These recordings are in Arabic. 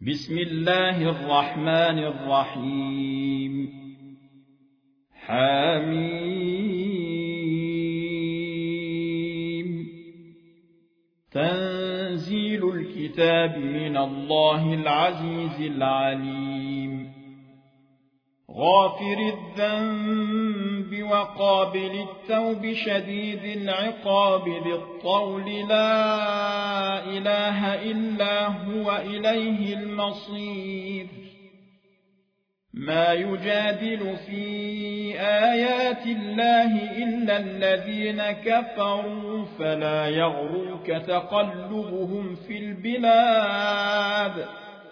بسم الله الرحمن الرحيم حميم تنزيل الكتاب من الله العزيز العليم غافر الذنب وقابل التوب شديد العقاب ذي الطول لا إله إلا هو إليه المصير ما يجادل في آيات الله إلا الذين كفروا فلا يغرك تقلبهم في البلاد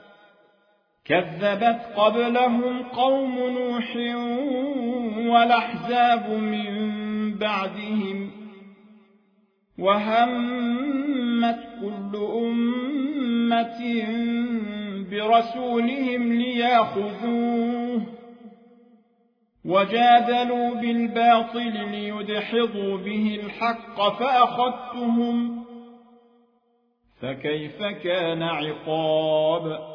كذبت قبلهم قوم نوح والأحزاب من بعدهم وهمت كل أمة برسولهم ليأخذوه وجادلوا بالباطل ليدحضوا به الحق فأخذتهم فكيف كان عقاب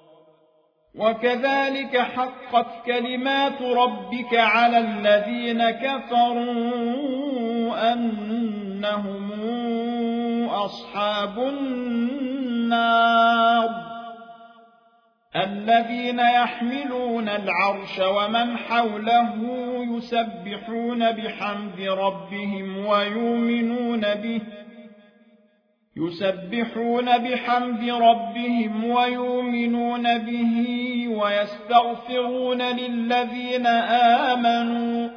وكذلك حقت كلمات ربك على الذين كفروا أنهم أصحاب النار الذين يحملون العرش ومن حوله يسبحون بحمد ربهم ويؤمنون به ويستغفرون للذين آمنوا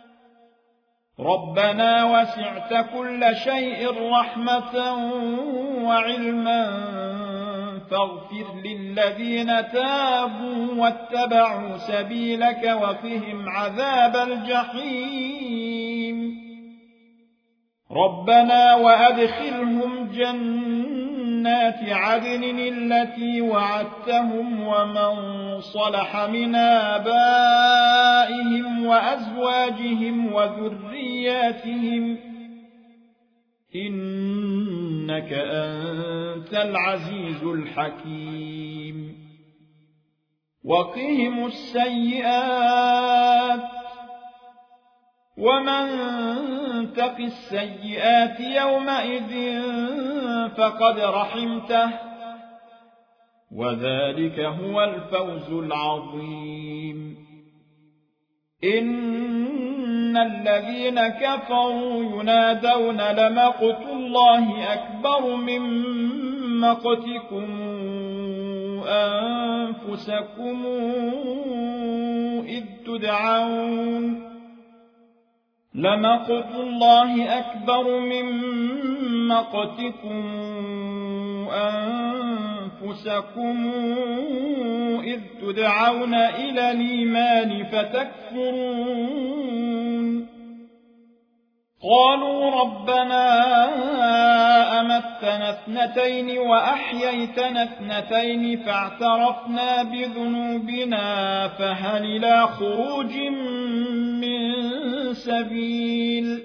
ربنا وسعت كل شيء رحمة وعلما فاغفر للذين تابوا واتبعوا سبيلك وقهم عذاب الجحيم ربنا وأدخلهم جنات عدن التي وعدتهم ومن صلح من آبائهم وأزواجهم وذرياتهم إنك أنت العزيز الحكيم وقهم السيئات ومن تق السيئات يومئذ فقد رحمته وذلك هو الفوز العظيم إن الذين كفروا ينادون لمقت الله أكبر من مقتكم أنفسكم إذ تدعون لمقت الله أكبر من مقتكم أنفسكم إذ تدعون إلى الإيمان فتكفرون قالوا ربنا أمتنا اثنتين وأحييتنا اثنتين فاعترفنا بذنوبنا فهل إلى خروج من سبيل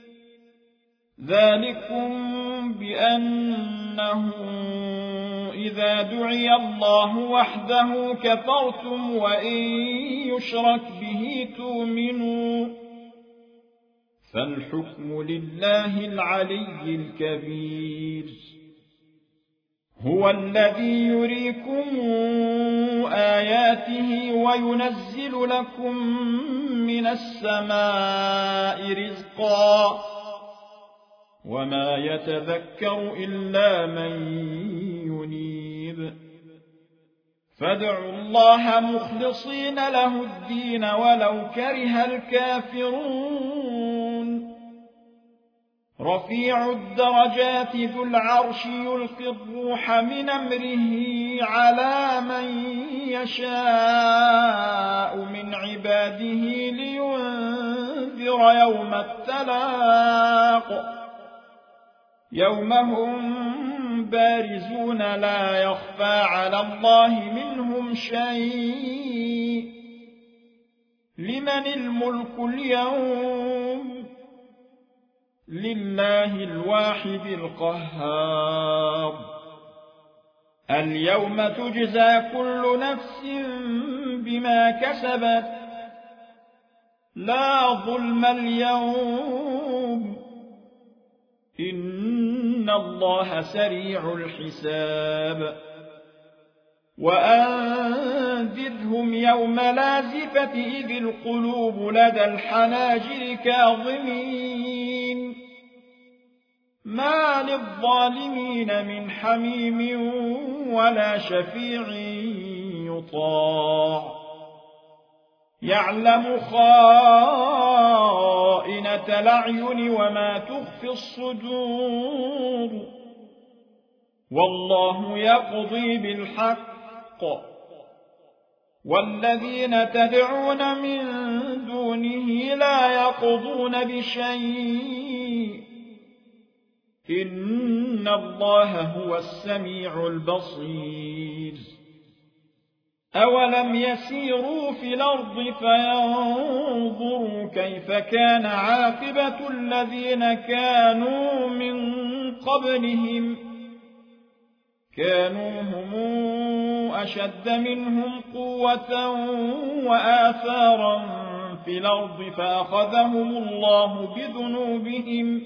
ذلكم بأنه إذا دعي الله وحده كفرتم وإن يشرك به تؤمنوا فالحكم لله العلي الكبير هو الذي يريكم آياته وينزل لكم من السماء رزقا وما يتذكر إلا من ينيب فادعوا الله مخلصين له الدين ولو كره الكافرون رفيع الدرجات ذو العرش يلقي الروح من أمره على من يشاء من عباده لينذر يوم التلاق يوم هم بارزون لا يخفى على الله منهم شيء لمن الملك اليوم لله الواحد القهار اليوم تجزى كل نفس بما كسبت لا ظلم اليوم إن الله سريع الحساب وأنذرهم يوم لازفة إذ القلوب لدى الحناجر كاظمين ما للظالمين من حميم ولا شفيع يطاع يعلم خائنة الأعين وما تخفي الصدور والله يقضي بالحق والذين تدعون من دونه لا يقضون بشيء إن الله هو السميع البصير أولم يسيروا في الأرض فينظروا كيف كان عاقبة الذين كانوا من قبلهم كانوا هم أشد منهم قوة وآثارا في الأرض فأخذهم الله بذنوبهم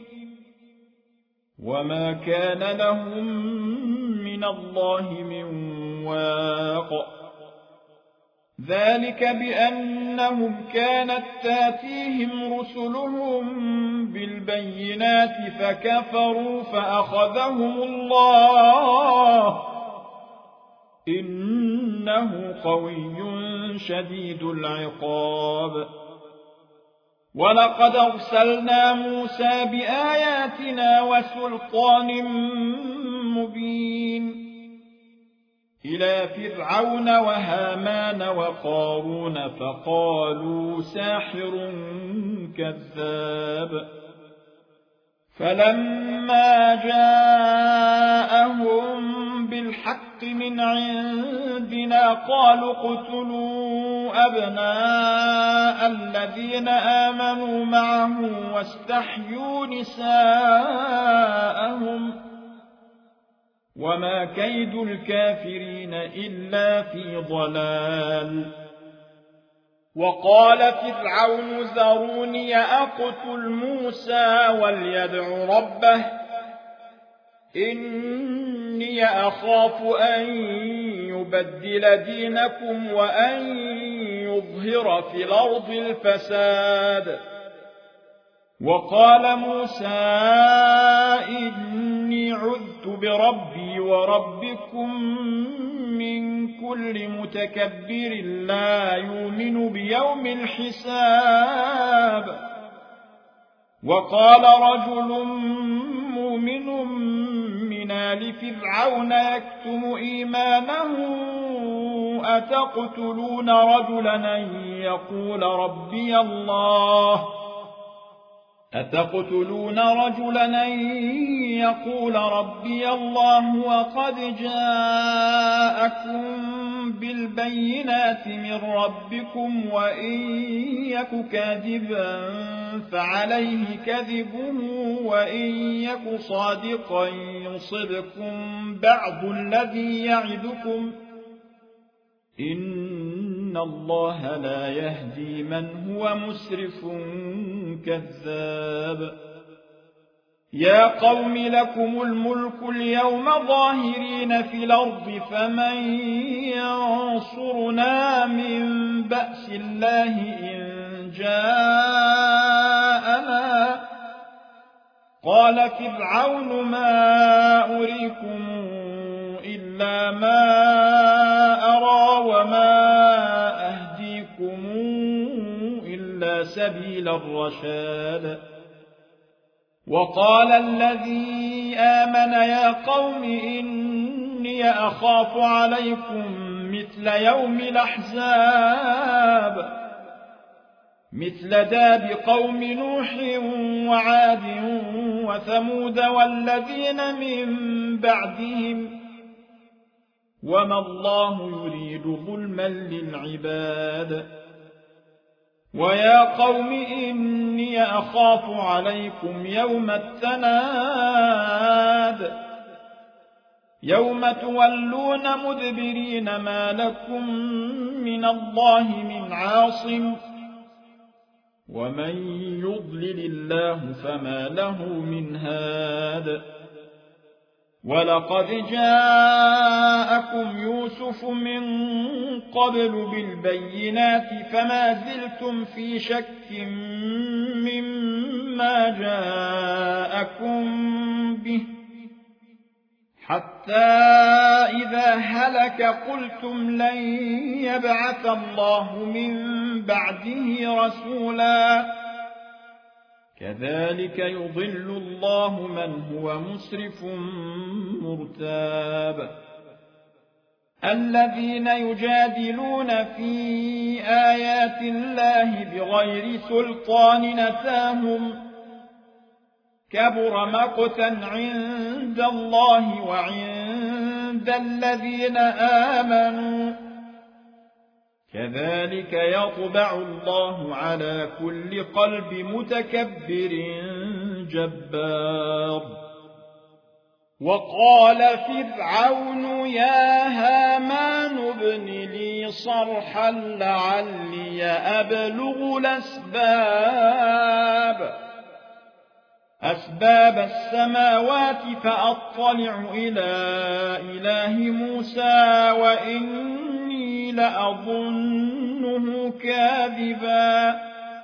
وما كان لهم من الله من واق ذلك بأنهم كانت تاتيهم رسلهم بالبينات فكفروا فأخذهم الله إنه قوي شديد العقاب ولقد أرسلنا موسى بآياتنا وسلطان مبين إلى فرعون وهامان وقارون فقالوا ساحر كذاب فلما جاءهم بالحق من عندنا قالوا اقتلوا أبناء الذين آمنوا معه واستحيوا نساءهم وما كيد الكافرين إلا في ضلال وقال فرعون ذروني أقتل موسى وليدع ربه إني أخاف أن يبدل دينكم وأن يظهر في الأرض الفساد وقال موسى إني عذت بربي وربكم من كل متكبر لا يؤمن بيوم الحساب وقال رجل مؤمن من آل فرعون يكتم إيمانه أتقتلون رجلا أن يقول ربي الله وقد جاءكم بالبينات من ربكم وإن يك كاذبا فعليه كذبه وإن يك صادقا يصبكم بعض الذي يعدكم إن الله لا يهدي من هو مسرف كذاب يا قوم لكم الملك اليوم ظاهرين في الأرض فمن ينصرنا من بأس الله إن جاءنا قال فرعون ما أريكم إلا ما أرى وما أهديكم إلا سبيل الرشاد وقال الذي آمن يا قوم إني أخاف عليكم مثل يوم الأحزاب مثل داب قوم نوح وعاد وثمود والذين من بعدهم وما الله يريد ظلما للعباد ويا قوم إني أخاف عليكم يوم التناد يوم تولون مدبرين ما لكم من الله من عاصم ومن يضلل الله فما له من هاد ولقد جاءكم يوسف من قبل بالبينات فما زلتم في شك مما جاءكم به حتى إذا هلك قلتم لن يبعث الله من بعده رسولا كذلك يضل الله من هو مسرف مرتاب الذين يجادلون في آيات الله بغير سلطان نتاهم كبر مقتا عند الله وعند الذين آمنوا كذلك يطبع الله على كل قلب متكبر جبار وقال فرعون يا هامان ابن لي صرحا لعلي أبلغ أسباب السماوات فأطلع إلى إله موسى وإني لأظنه كاذبا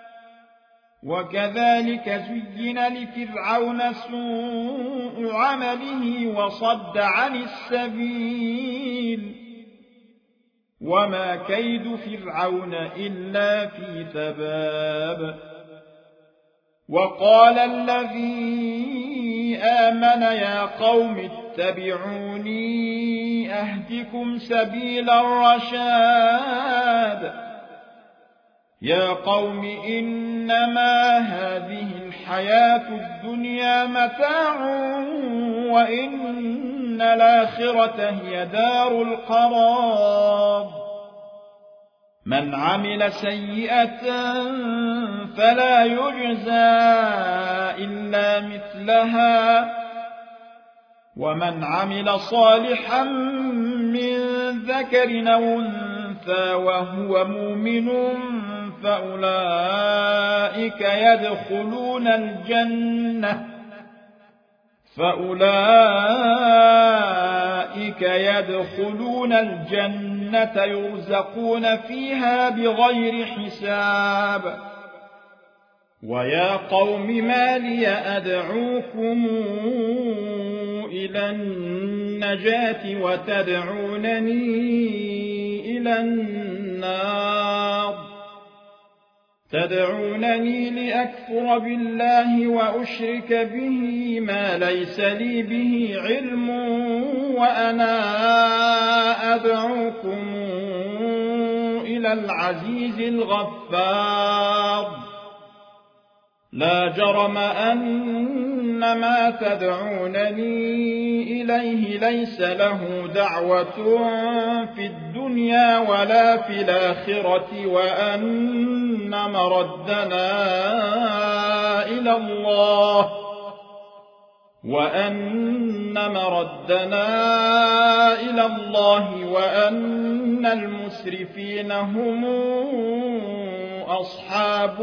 وكذلك زين لفرعون سوء عمله وصد عن السبيل وما كيد فرعون إلا في تباب وقال الذي آمن يا قوم اتبعوني أهدكم سبيل الرشاد يا قوم إنما هذه الحياة الدنيا متاع وإن الآخرة هي دار القرار من عمل سيئة فلا يجزى إلا مثلها ومن عمل صالحا من ذكر أو أنثى وهو مؤمن فأولئك يدخلون الجنة يرزقون فيها بغير حساب ويا قوم ما لي أدعوكم إلى النجاة وتدعونني إلى النار تدعونني لأكفر بالله وأشرك به ما ليس لي به علم وأنا أدعوكم إلى العزيز الغفار لا جرم أن ما تدعونني إليه ليس له دعوة في الدنيا ولا في الآخرة وأن مردنا إلى الله وأن المسرفين هم أصحاب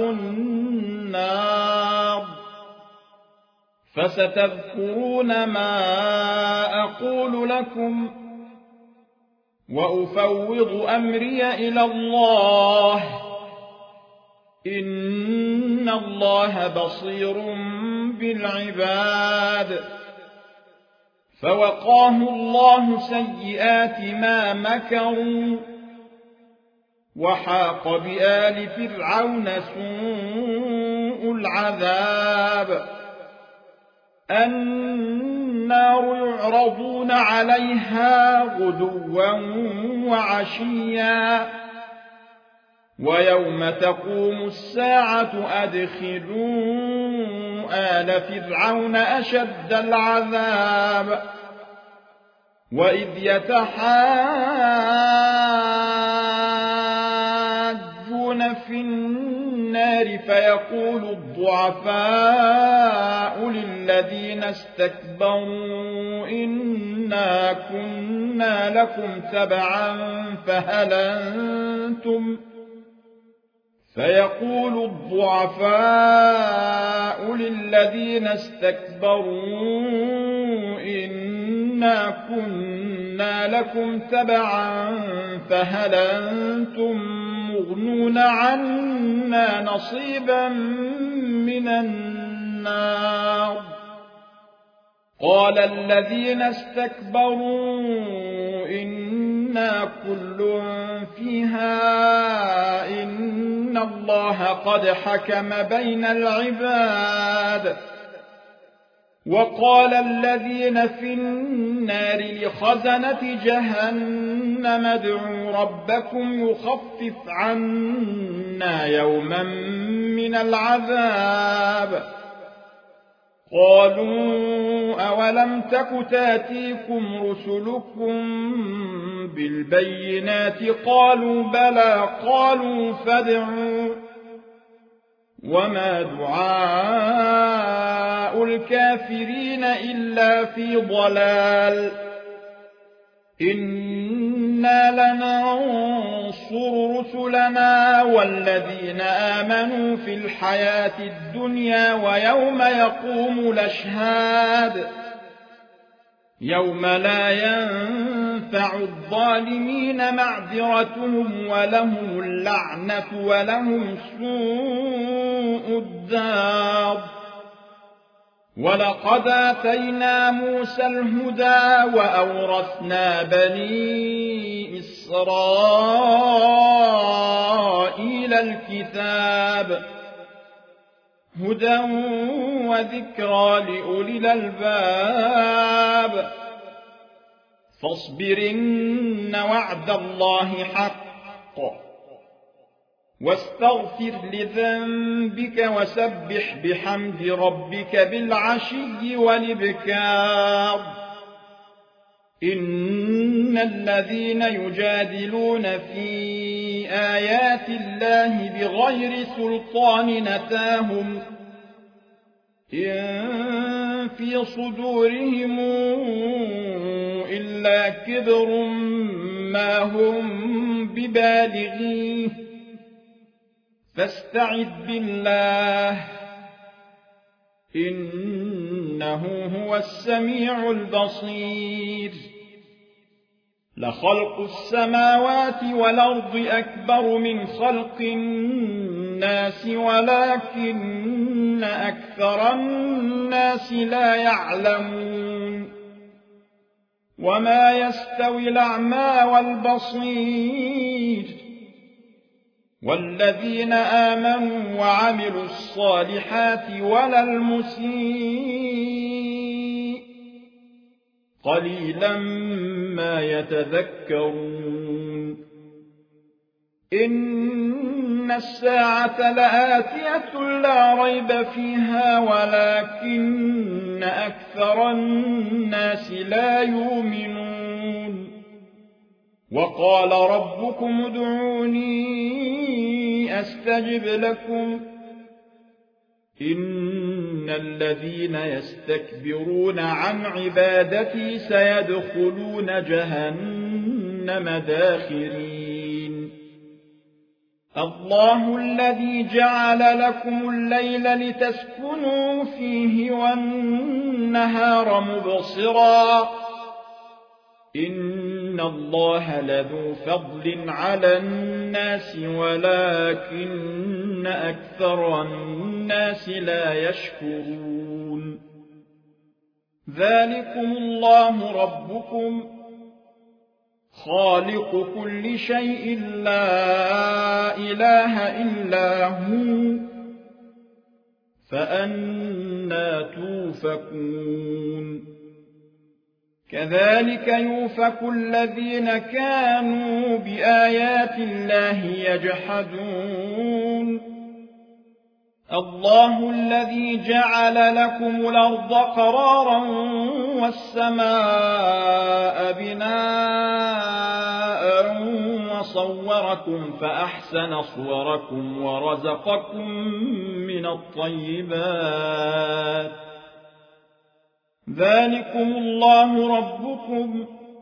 النار فستذكرون ما أقول لكم وأفوض أمري إلى الله إن الله بصير بالعباد فوقاه الله سيئات ما مكروا وحاق بآل فرعون سوء العذاب النار يعرضون عليها غدوا وعشيا ويوم تقوم الساعة أدخلوا آل فرعون أشد العذاب وإذ يتحاجون في النار فيقول الضعفاء للذين استكبروا إنا كنا لكم تبعا فهل أنتم فيقول الضعفاء للذين استكبروا إنا كنا لكم تبعا فهل أنتم مغنون عنا نصيبا من النار قال الذين استكبروا إنا كل فيها إن الله قد حكم بين العباد وقال الذين في النار لخزنة جهنم ادعوا ربكم يخفف عنا يوما من العذاب قالوا أولم تك تاتيكم رسلكم بالبينات قالوا بلى قالوا فادعوا وما دعاء الكافرين إلا في ضلال إنا لننصر رسلنا والذين آمنوا في الحياة الدنيا ويوم يقوم الأشهاد يوم لا ينفع الظالمين معذرتهم ولهم اللعنة ولهم سوء الدار ولقد آتينا موسى الهدى وأورثنا بني إسرائيل الكتاب هدى وذكرى لأولي الألباب فاصبرن وعد الله حق واستغفر لذنبك وسبح بحمد ربك بالعشي والإبكار إن الذين يجادلون في آيات الله بغير سلطان نتاهم إن في صدورهم إلا كبر ما هم ببالغيه فاستعذ بالله إنه هو السميع البصير لخلق السماوات والأرض أكبر من خلق الناس ولكن أكثر الناس لا يعلمون وما يستوي الأعمى والبصير والذين آمنوا وعملوا الصالحات ولا المسيء قليلا ما يتذكرون إن الساعة لآتية لا ريب فيها ولكن أكثر الناس لا يؤمنون وقال ربكم ادعوني أستجب لكم إن الذين يستكبرون عن عبادتي سيدخلون جهنم داخرين الله الذي جعل لكم الليل لتسكنوا فيه والنهار مبصرا إن الله لذو فضل على الناس ولكن أكثر الناس لا يشكرون ذلكم الله ربكم خالق كل شيء لا إله إلا هو فأنى توفكون كذلك يؤفك الذين كانوا بآيات الله يجحدون الله الذي جعل لكم الأرض قرارا والسماء بناء وصوركم فأحسن صوركم ورزقكم من الطيبات ذلكم الله ربكم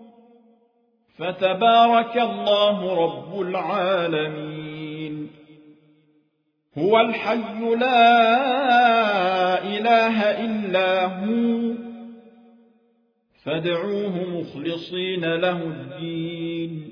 فتبارك الله رب العالمين. هو الحي لا إله إلا هو فادعوه مخلصين له الدين.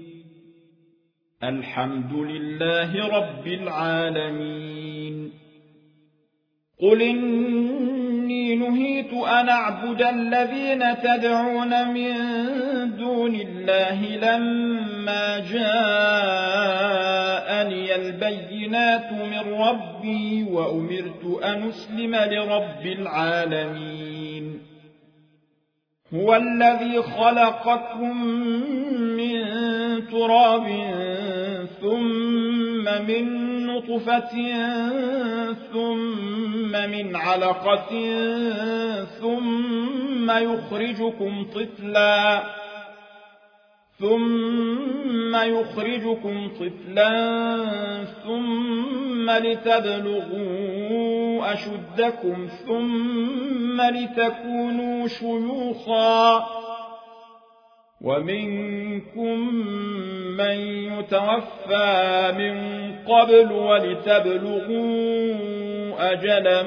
الحمد لله رب العالمين. قل إني نهيت أن أعبد الذين تدعون من دون الله لما جاءني البينات من ربي وأمرت أن أسلم لرب العالمين. هو الذي خلقكم من تراب ثم من نطفة ثم من علقة ثم يخرجكم طفلا ثم لتبلغوا أشدكم ثم لتكونوا شيوخا ومنكم من يتوفى من قبل ولتبلغوا أجلا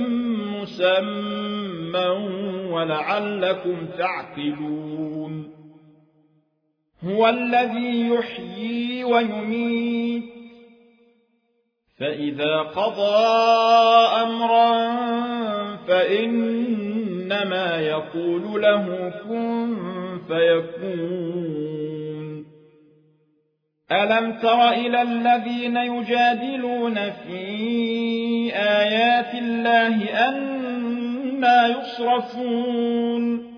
مسمى ولعلكم تعقلون. هو الذي يحيي ويميت فإذا قضى أمرا فإنما يقول له كن فيكون. ألم تر إلى الذين يجادلون في آيات الله أنى يصرفون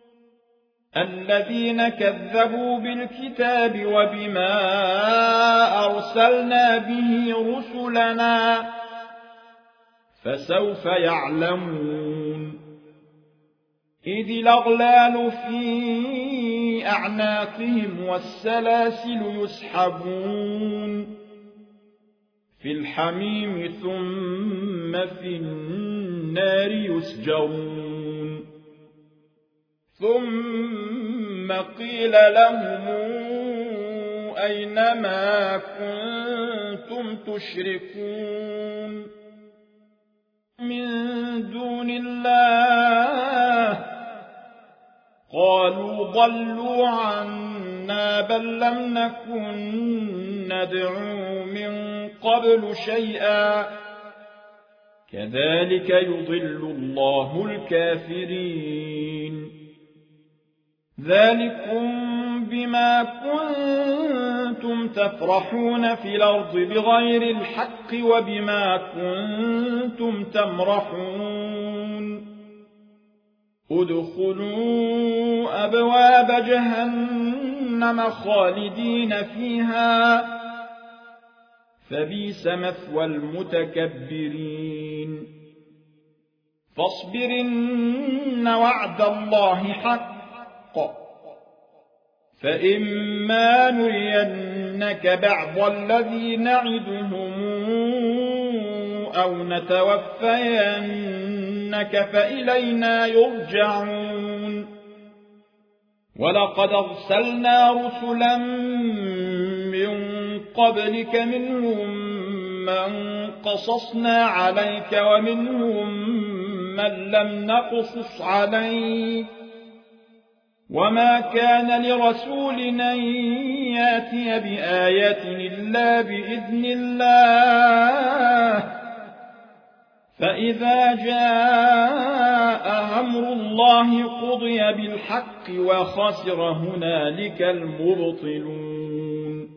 الذين كذبوا بالكتاب وبما أرسلنا به رسلنا فسوف يعلمون. إذ الأغلال في أعناقهم والسلاسل يسحبون في الحميم ثم في النار يسجرون. ثم قيل لهم أين ما كنتم تشركون من دون الله قالوا ضلوا عنا بل لم نكن ندعو من قبل شيئا كذلك يضل الله الكافرين. ذلكم بما كنتم تفرحون في الأرض بغير الحق وبما كنتم تمرحون. ادخلوا أبواب جهنم خالدين فيها فبئس مثوى المتكبرين. فاصبر إن وعد الله حق فإما نرينك بعض الذي نعدهم أو نتوفينك فإلينا يرجعون. ولقد أرسلنا رسلا من قبلك منهم من قصصنا عليك ومنهم من لم نقصص عليك وما كان لرسول أن يأتي بآية إلا بإذن الله فإذا جاء أمر الله قضي بالحق وخسر هنالك المبطلون.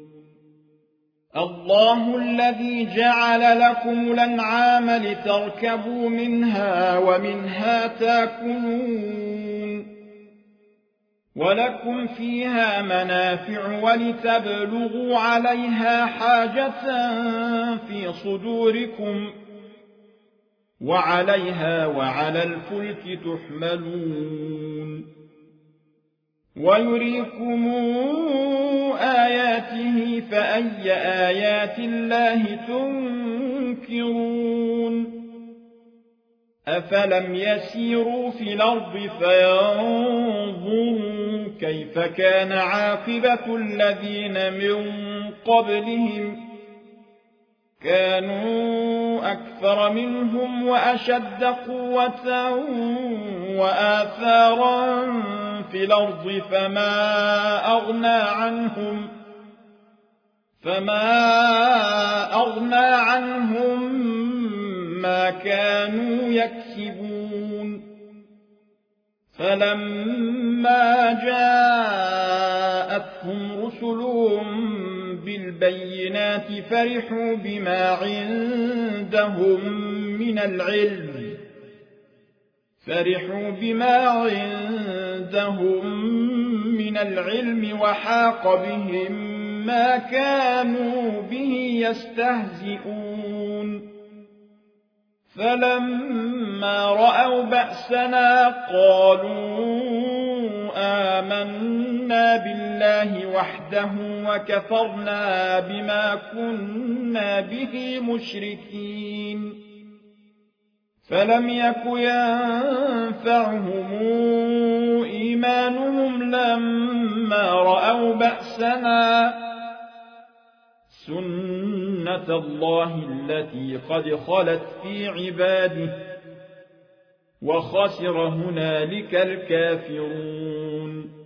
الله الذي جعل لكم الأنعام لتركبوا منها ومنها تأكلون ولكم فيها منافع ولتبلغوا عليها حاجة في صدوركم وعليها وعلى الفلك تحملون. ويريكم آياته فأي آيات الله تنكرون. أفلم يسيروا في الأرض فينظروا كيف كان عاقبة الذين من قبلهم كانوا أكثر منهم وأشد قوة وآثارا في الأرض فما أغنى عنهم ما كانوا يكسبون فلما جاءتهم رسلهم بالبينات فرحوا بما عندهم من العلم وحاق بهم ما كانوا به يستهزئون فلما رأوا بأسنا قالوا آمنا بالله وحده وكفرنا بما كنا به مشركين فلم يك ينفعهم إيمانهم لما رأوا بأسنا سنة الله التي قد خلت في عباده وخسر هنالك الكافرون